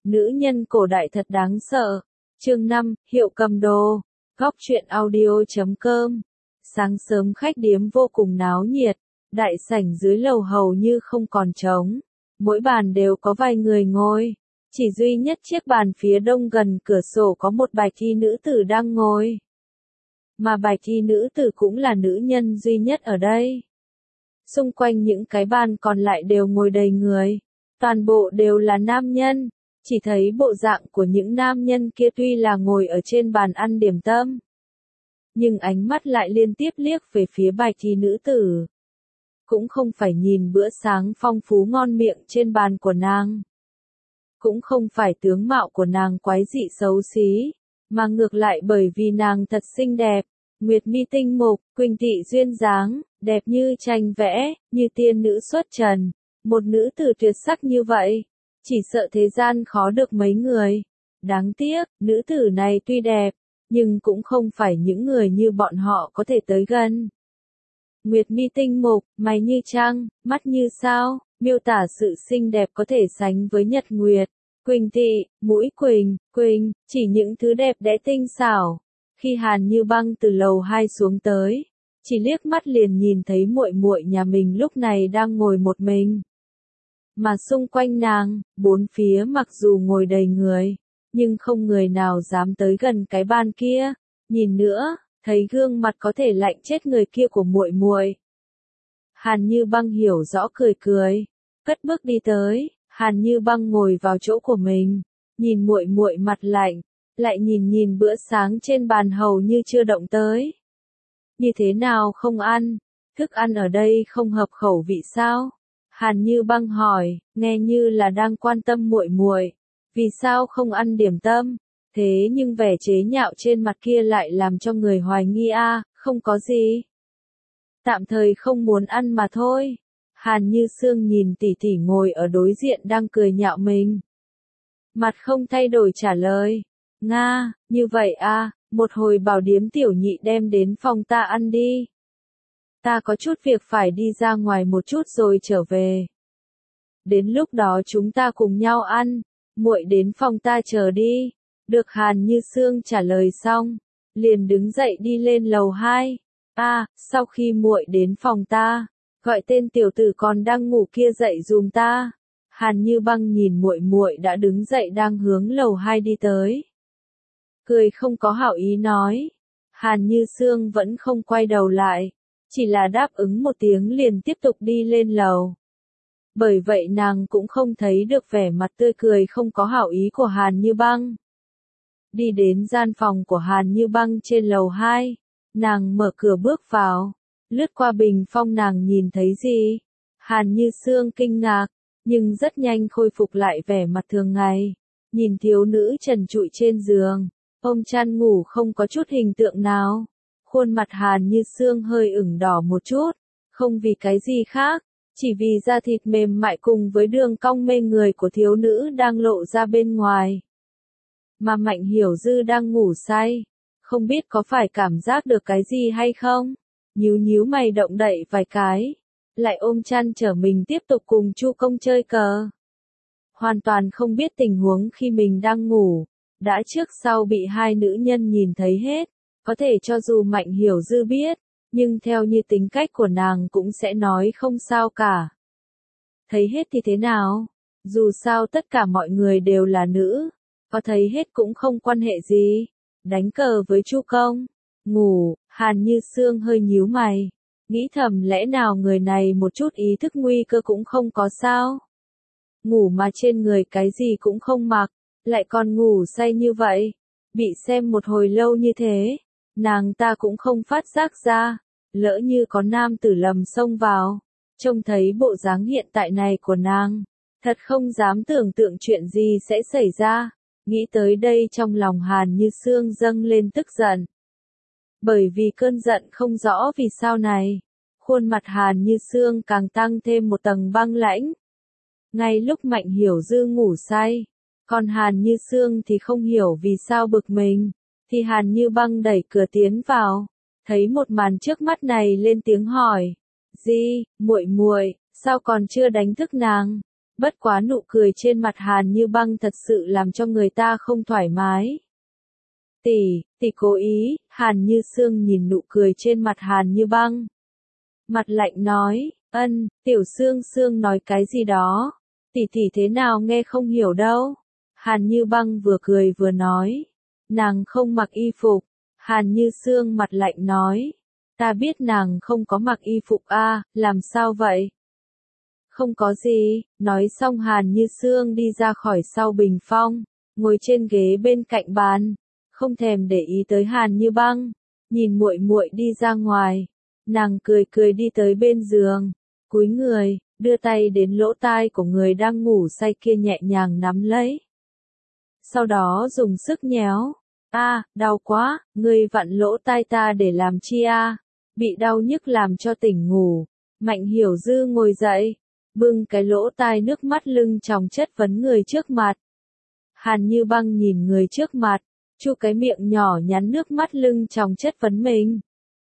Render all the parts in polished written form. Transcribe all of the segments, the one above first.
Nữ nhân cổ đại thật đáng sợ. Chương 5, Hiệu cầm đồ. Góc truyện audio.com. Sáng sớm khách điếm vô cùng náo nhiệt, đại sảnh dưới lầu hầu như không còn trống. Mỗi bàn đều có vài người ngồi. Chỉ duy nhất chiếc bàn phía đông gần cửa sổ có một bạch y nữ tử đang ngồi. Mà bạch y nữ tử cũng là nữ nhân duy nhất ở đây. Xung quanh những cái bàn còn lại đều ngồi đầy người. Toàn bộ đều là nam nhân. Chỉ thấy bộ dạng của những nam nhân kia tuy là ngồi ở trên bàn ăn điểm tâm, nhưng ánh mắt lại liên tiếp liếc về phía bạch y nữ tử. Cũng không phải nhìn bữa sáng phong phú ngon miệng trên bàn của nàng. Cũng không phải tướng mạo của nàng quái dị xấu xí, mà ngược lại bởi vì nàng thật xinh đẹp, nguyệt mi tinh mục, quỳnh tị duyên dáng, đẹp như tranh vẽ, như tiên nữ xuất trần. Một nữ tử tuyệt sắc như vậy, chỉ sợ thế gian khó được mấy người. Đáng tiếc, nữ tử này tuy đẹp, nhưng cũng không phải những người như bọn họ có thể tới gần. Nguyệt mi tinh mục, mày như trăng, mắt như sao, miêu tả sự xinh đẹp có thể sánh với nhật nguyệt. Quỳnh tị, mũi quỳnh, chỉ những thứ đẹp đẽ tinh xảo. Khi Hàn Như Băng từ lầu 2 xuống tới, chỉ liếc mắt liền nhìn thấy muội muội nhà mình lúc này đang ngồi một mình. Mà xung quanh nàng, bốn phía mặc dù ngồi đầy người, nhưng không người nào dám tới gần cái bàn kia. Nhìn nữa, thấy gương mặt có thể lạnh chết người kia của muội muội. Hàn Như Băng hiểu rõ cười, cất bước đi tới. Hàn Như Băng ngồi vào chỗ của mình, nhìn muội muội mặt lạnh, lại nhìn bữa sáng trên bàn hầu như chưa động tới. Như thế nào không ăn? Thức ăn ở đây không hợp khẩu vị sao? Hàn Như Băng hỏi, nghe như là đang quan tâm muội muội. Vì sao không ăn điểm tâm? Thế nhưng vẻ chế nhạo trên mặt kia lại làm cho người hoài nghi không có gì. Tạm thời không muốn ăn mà thôi. Hàn Như Sương nhìn tỷ tỷ ngồi ở đối diện đang cười nhạo mình. Mặt không thay đổi trả lời. Nga, như vậy một hồi bảo điếm tiểu nhị đem đến phòng ta ăn đi. Ta có chút việc phải đi ra ngoài một chút rồi trở về. Đến lúc đó chúng ta cùng nhau ăn, muội đến phòng ta chờ đi. Được. Hàn Như Sương trả lời xong, liền đứng dậy đi lên lầu 2. Sau khi muội đến phòng ta, gọi tên tiểu tử còn đang ngủ kia dậy giùm ta. Hàn Như Băng nhìn muội muội đã đứng dậy đang hướng lầu 2 đi tới. Cười không có hảo ý nói. Hàn Như Sương vẫn không quay đầu lại, chỉ là đáp ứng một tiếng liền tiếp tục đi lên lầu. Bởi vậy nàng cũng không thấy được vẻ mặt tươi cười không có hảo ý của Hàn Như Băng. Đi đến gian phòng của Hàn Như Băng trên lầu 2, nàng mở cửa bước vào. Lướt qua bình phong nàng nhìn thấy gì? Hàn Như Sương kinh ngạc, nhưng rất nhanh khôi phục lại vẻ mặt thường ngày. Nhìn thiếu nữ trần trụi trên giường, ôm chăn ngủ không có chút hình tượng nào. Khuôn mặt Hàn Như Sương hơi ửng đỏ một chút, không vì cái gì khác, chỉ vì da thịt mềm mại cùng với đường cong mê người của thiếu nữ đang lộ ra bên ngoài. Mà Mạnh Hiểu Dư đang ngủ say, không biết có phải cảm giác được cái gì hay không? Nhíu mày động đậy vài cái, lại ôm chăn trở mình tiếp tục cùng Chu Công chơi cờ. Hoàn toàn không biết tình huống khi mình đang ngủ, đã trước sau bị hai nữ nhân nhìn thấy hết. Có thể cho dù Mạnh Hiểu Dư biết, nhưng theo như tính cách của nàng cũng sẽ nói không sao cả. Thấy hết thì thế nào? Dù sao tất cả mọi người đều là nữ, có thấy hết cũng không quan hệ gì. Đánh cờ với Chu Công, ngủ. Hàn Như Sương hơi nhíu mày, nghĩ thầm lẽ nào người này một chút ý thức nguy cơ cũng không có sao? Ngủ mà trên người cái gì cũng không mặc, lại còn ngủ say như vậy. Bị xem một hồi lâu như thế, nàng ta cũng không phát giác ra, lỡ như có nam tử lầm xông vào. Trông thấy bộ dáng hiện tại này của nàng, thật không dám tưởng tượng chuyện gì sẽ xảy ra. Nghĩ tới đây trong lòng Hàn Như Sương dâng lên tức giận. Bởi vì cơn giận không rõ vì sao này, khuôn mặt Hàn Như Sương càng tăng thêm một tầng băng lãnh. Ngay lúc Mạnh Hiểu Dư ngủ say, còn Hàn Như Sương thì không hiểu vì sao bực mình, thì Hàn Như Băng đẩy cửa tiến vào, thấy một màn trước mắt này lên tiếng hỏi, "Gì, muội muội, sao còn chưa đánh thức nàng?" Bất quá nụ cười trên mặt Hàn Như Băng thật sự làm cho người ta không thoải mái. Tỷ cố ý, Hàn Như Sương nhìn nụ cười trên mặt Hàn Như Băng. Mặt lạnh nói, tiểu Sương Sương nói cái gì đó, tỷ thế nào nghe không hiểu đâu. Hàn Như Băng vừa cười vừa nói, nàng không mặc y phục. Hàn Như Sương mặt lạnh nói, ta biết nàng không có mặc y phục a, làm sao vậy? Không có gì, nói xong Hàn Như Sương đi ra khỏi sau bình phong, ngồi trên ghế bên cạnh bàn, không thèm để ý tới Hàn Như Băng, nhìn muội muội đi ra ngoài, nàng cười đi tới bên giường, cúi người, đưa tay đến lỗ tai của người đang ngủ say kia nhẹ nhàng nắm lấy. Sau đó dùng sức nhéo, đau quá, ngươi vặn lỗ tai ta để làm chi a? Bị đau nhức làm cho tỉnh ngủ. Mạnh Hiểu Dư ngồi dậy, bưng cái lỗ tai nước mắt lưng tròng chất vấn người trước mặt. Hàn Như Băng nhìn người trước mặt, chu cái miệng nhỏ nhắn nước mắt lưng tròng chất vấn mình.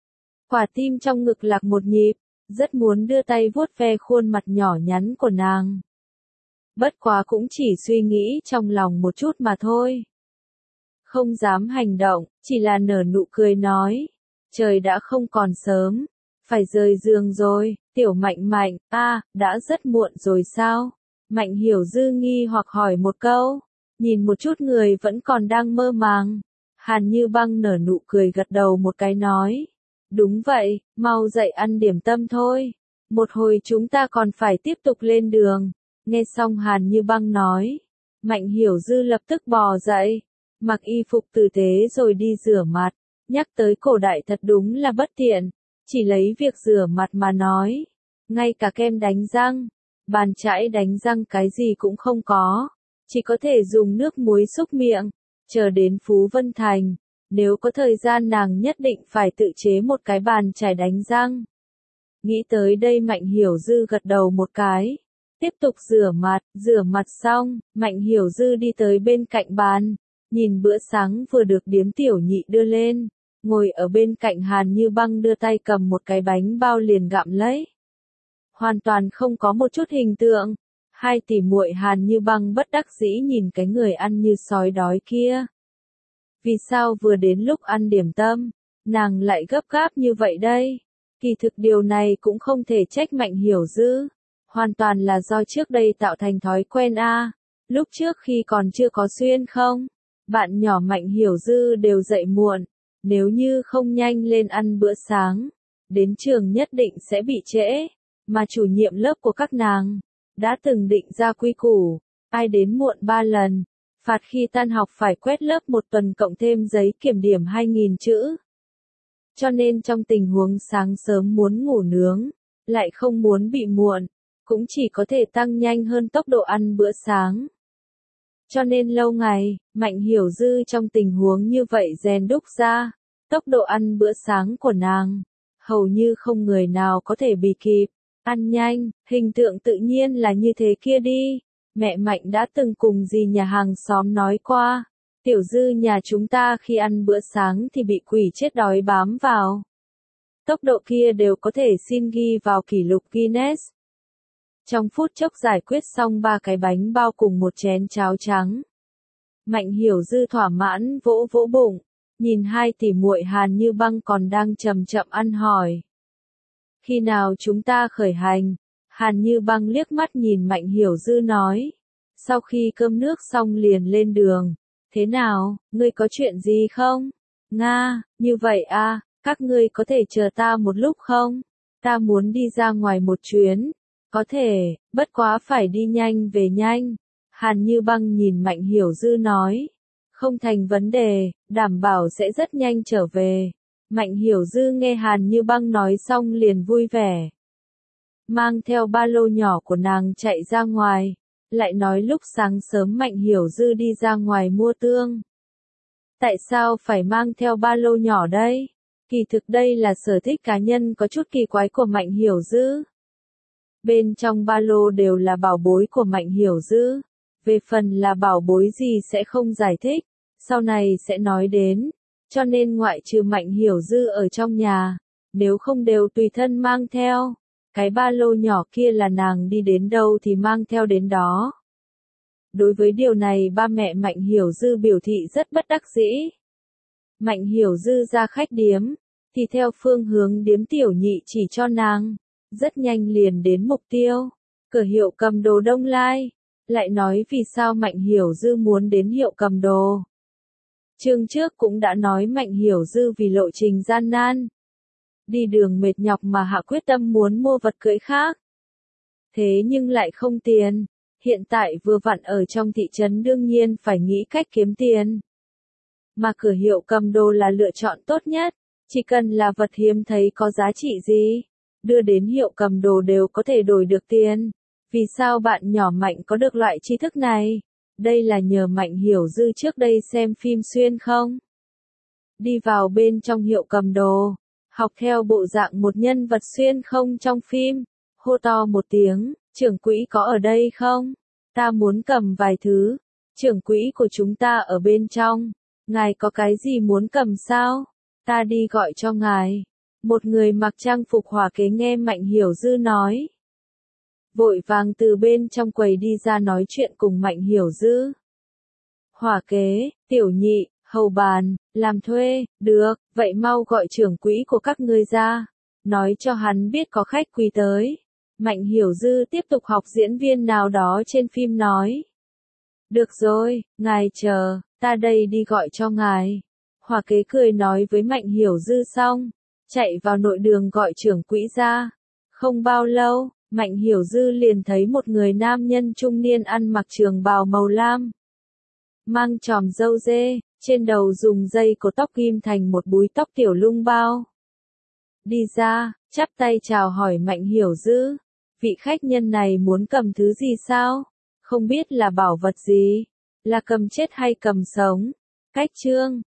Quả tim trong ngực lạc một nhịp, rất muốn đưa tay vuốt ve khuôn mặt nhỏ nhắn của nàng. Bất quá cũng chỉ suy nghĩ trong lòng một chút mà thôi. Không dám hành động, chỉ là nở nụ cười nói. Trời đã không còn sớm, phải rời giường rồi, tiểu Mạnh Mạnh, đã rất muộn rồi sao? Mạnh Hiểu Dư nghi hoặc hỏi một câu, nhìn một chút người vẫn còn đang mơ màng. Hàn Như Băng nở nụ cười gật đầu một cái nói. Đúng vậy, mau dậy ăn điểm tâm thôi. Một hồi chúng ta còn phải tiếp tục lên đường. Nghe xong Hàn Như Băng nói. Mạnh Hiểu Dư lập tức bò dậy, mặc y phục tử tế rồi đi rửa mặt. Nhắc tới cổ đại thật đúng là bất tiện. Chỉ lấy việc rửa mặt mà nói. Ngay cả kem đánh răng, bàn chải đánh răng cái gì cũng không có. Chỉ có thể dùng nước muối xúc miệng. Chờ đến Phú Vân Thành, nếu có thời gian nàng nhất định phải tự chế một cái bàn chải đánh răng. Nghĩ tới đây Mạnh Hiểu Dư gật đầu một cái. Tiếp tục rửa mặt xong, Mạnh Hiểu Dư đi tới bên cạnh bàn, nhìn bữa sáng vừa được Điếm Tiểu Nhị đưa lên, ngồi ở bên cạnh Hàn Như Băng đưa tay cầm một cái bánh bao liền gặm lấy. Hoàn toàn không có một chút hình tượng. Hai tỷ muội Hàn Như Băng bất đắc dĩ nhìn cái người ăn như sói đói kia. Vì sao vừa đến lúc ăn điểm tâm, nàng lại gấp gáp như vậy đây? Kỳ thực điều này cũng không thể trách Mạnh Hiểu Dư. Hoàn toàn là do trước đây tạo thành thói quen Lúc trước khi còn chưa có Xuyên không, bạn nhỏ Mạnh Hiểu Dư đều dậy muộn. Nếu như không nhanh lên ăn bữa sáng, đến trường nhất định sẽ bị trễ. Mà chủ nhiệm lớp của các nàng đã từng định ra quy củ, ai đến muộn 3 lần, phạt khi tan học phải quét lớp một tuần cộng thêm giấy kiểm điểm 2.000 chữ. Cho nên trong tình huống sáng sớm muốn ngủ nướng, lại không muốn bị muộn, cũng chỉ có thể tăng nhanh hơn tốc độ ăn bữa sáng. Cho nên lâu ngày, Mạnh Hiểu Dư trong tình huống như vậy rèn đúc ra, tốc độ ăn bữa sáng của nàng, hầu như không người nào có thể bị kịp. Ăn nhanh, hình tượng tự nhiên là như thế kia đi. Mẹ Mạnh đã từng cùng dì nhà hàng xóm nói qua. Tiểu Dư nhà chúng ta khi ăn bữa sáng thì bị quỷ chết đói bám vào. Tốc độ kia đều có thể xin ghi vào kỷ lục Guinness. Trong phút chốc giải quyết xong 3 cái bánh bao cùng một chén cháo trắng. Mạnh Hiểu Dư thỏa mãn vỗ vỗ bụng, nhìn hai tỷ muội Hàn Như Băng còn đang chậm chậm ăn hỏi. Khi nào chúng ta khởi hành? Hàn Như Băng liếc mắt nhìn Mạnh Hiểu Dư nói. Sau khi cơm nước xong liền lên đường. Thế nào, ngươi có chuyện gì không? Nga, như vậy các ngươi có thể chờ ta một lúc không? Ta muốn đi ra ngoài một chuyến. Có thể, bất quá phải đi nhanh về nhanh. Hàn Như Băng nhìn Mạnh Hiểu Dư nói. Không thành vấn đề, đảm bảo sẽ rất nhanh trở về. Mạnh Hiểu Dư nghe Hàn Như Băng nói xong liền vui vẻ. Mang theo ba lô nhỏ của nàng chạy ra ngoài. Lại nói lúc sáng sớm Mạnh Hiểu Dư đi ra ngoài mua tương. Tại sao phải mang theo ba lô nhỏ đây? Kỳ thực đây là sở thích cá nhân có chút kỳ quái của Mạnh Hiểu Dư. Bên trong ba lô đều là bảo bối của Mạnh Hiểu Dư. Về phần là bảo bối gì sẽ không giải thích, sau này sẽ nói đến. Cho nên ngoại trừ Mạnh Hiểu Dư ở trong nhà, nếu không đều tùy thân mang theo. cái ba lô nhỏ kia là nàng đi đến đâu thì mang theo đến đó. Đối với điều này ba mẹ Mạnh Hiểu Dư biểu thị rất bất đắc dĩ. Mạnh Hiểu Dư ra khách điếm, thì theo phương hướng điếm Tiểu Nhị chỉ cho nàng, rất nhanh liền đến mục tiêu, cửa hiệu cầm đồ Đông Lai. Lại nói vì sao Mạnh Hiểu Dư muốn đến hiệu cầm đồ. Chương trước cũng đã nói Mạnh Hiểu Dư vì lộ trình gian nan, đi đường mệt nhọc mà hạ quyết tâm muốn mua vật cưỡi khác. Thế nhưng lại không tiền, hiện tại vừa vặn ở trong thị trấn đương nhiên phải nghĩ cách kiếm tiền. Mà cửa hiệu cầm đồ là lựa chọn tốt nhất, chỉ cần là vật hiếm thấy có giá trị gì, đưa đến hiệu cầm đồ đều có thể đổi được tiền. Vì sao bạn nhỏ Mạnh có được loại tri thức này? Đây là nhờ Mạnh Hiểu Dư trước đây xem phim xuyên không? Đi vào bên trong hiệu cầm đồ, học theo bộ dạng một nhân vật xuyên không trong phim, hô to một tiếng, trưởng quỹ có ở đây không? Ta muốn cầm vài thứ, trưởng quỹ của chúng ta ở bên trong, ngài có cái gì muốn cầm sao? Ta đi gọi cho ngài. Một người mặc trang phục hỏa kế nghe Mạnh Hiểu Dư nói, vội vàng từ bên trong quầy đi ra nói chuyện cùng Mạnh Hiểu Dư. Hỏa kế, Tiểu Nhị, hầu bàn, làm thuê, được, vậy mau gọi trưởng quỹ của các ngươi ra, nói cho hắn biết có khách quý tới. Mạnh Hiểu Dư tiếp tục học diễn viên nào đó trên phim nói. Được rồi, ngài chờ, ta đây đi gọi cho ngài. Hỏa kế cười nói với Mạnh Hiểu Dư xong, chạy vào nội đường gọi trưởng quỹ ra. Không bao lâu, Mạnh Hiểu Dư liền thấy một người nam nhân trung niên ăn mặc trường bào màu lam, mang chòm râu dê, trên đầu dùng dây cột tóc ghim thành một búi tóc tiểu lung bao. Đi ra, chắp tay chào hỏi Mạnh Hiểu Dư, vị khách nhân này muốn cầm thứ gì sao? Không biết là bảo vật gì? Là cầm chết hay cầm sống? Cách chương